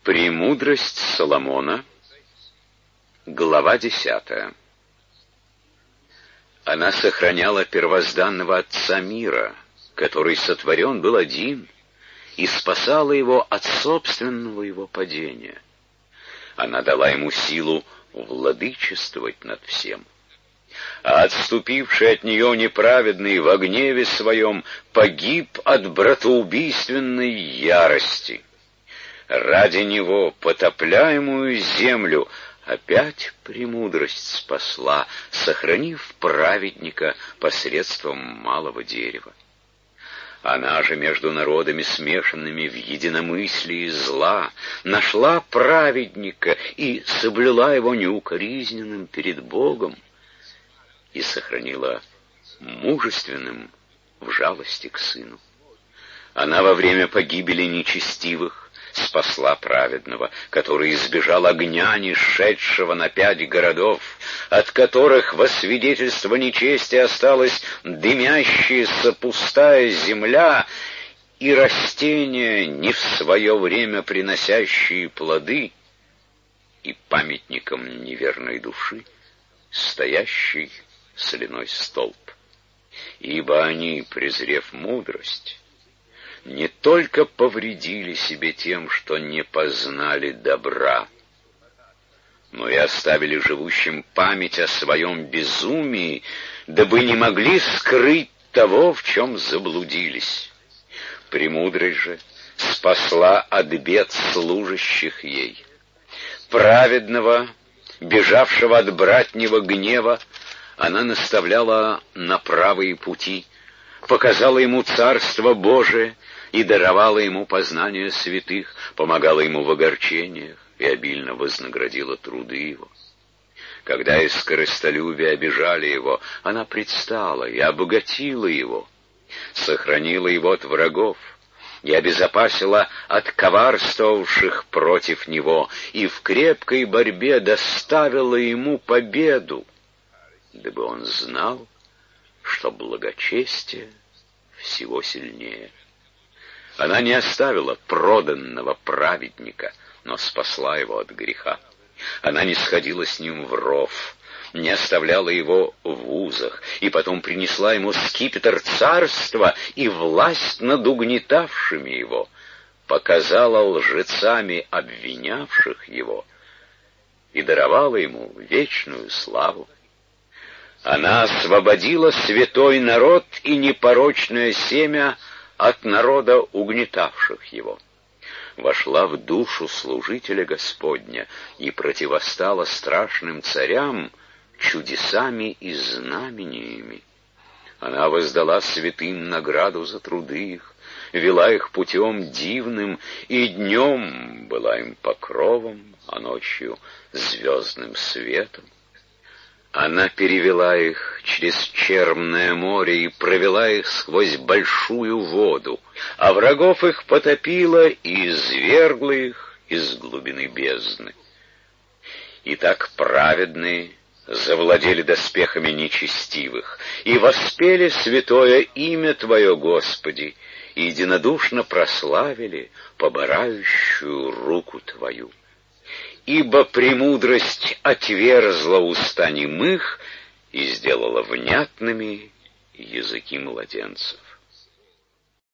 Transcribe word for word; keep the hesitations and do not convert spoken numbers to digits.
Премудрость Соломона, глава десятая. Она сохраняла первозданного Отца мира, который сотворен был один, и спасала его от собственного его падения. Она дала ему силу владычествовать над всем. А отступивший от нее неправедный во гневе своем погиб от братоубийственной ярости. Ради него потопляемую землю опять премудрость спасла, сохранив праведника посредством малого дерева. Она же между народами, смешанными в единомыслии зла, нашла праведника и соблюла его неукоризненным перед Богом, и сохранила мужественным в жалости к сыну. Она во время погибели нечестивых спасла праведного, который избежал огня, не шедшего на пять городов, от которых во свидетельство нечести осталась дымящаяся пустая земля и растения, не в свое время приносящие плоды, и памятником неверной души стоящий соляной столб. Ибо они, презрев мудрость, не только повредили себе тем, что не познали добра, но и оставили живущим память о своем безумии, дабы не могли скрыть того, в чем заблудились. Премудрость же спасла от бед служащих ей. Праведного, бежавшего от братнего гнева, она наставляла на правые пути, показала ему Царство Божие и даровала ему познание святых, помогала ему в огорчениях и обильно вознаградила труды его. Когда из корыстолюбия обижали его, она предстала и обогатила его, сохранила его от врагов и обезопасила от коварствовавших против него, и в крепкой борьбе доставила ему победу, дабы он знал, что благочестие всего сильнее. Она не оставила проданного праведника, но спасла его от греха. Она не сходила с ним в ров, не оставляла его в узах, и потом принесла ему скипетр царства и власть над угнетавшими его, показала лжецами обвинявших его и даровала ему вечную славу. Она освободила святой народ и непорочное семя от народа, угнетавших его. Вошла в душу служителя Господня и противостала страшным царям чудесами и знамениями. Она воздала святым награду за труды их, вела их путем дивным, и днем была им покровом, а ночью звездным светом. Она перевела их через черное море и провела их сквозь большую воду, а врагов их потопила и извергла их из глубины бездны. И так праведные завладели доспехами нечестивых и воспели святое имя Твое, Господи, и единодушно прославили поборающую руку Твою. Ибо премудрость отверзла уста немых и сделала внятными языки младенцев.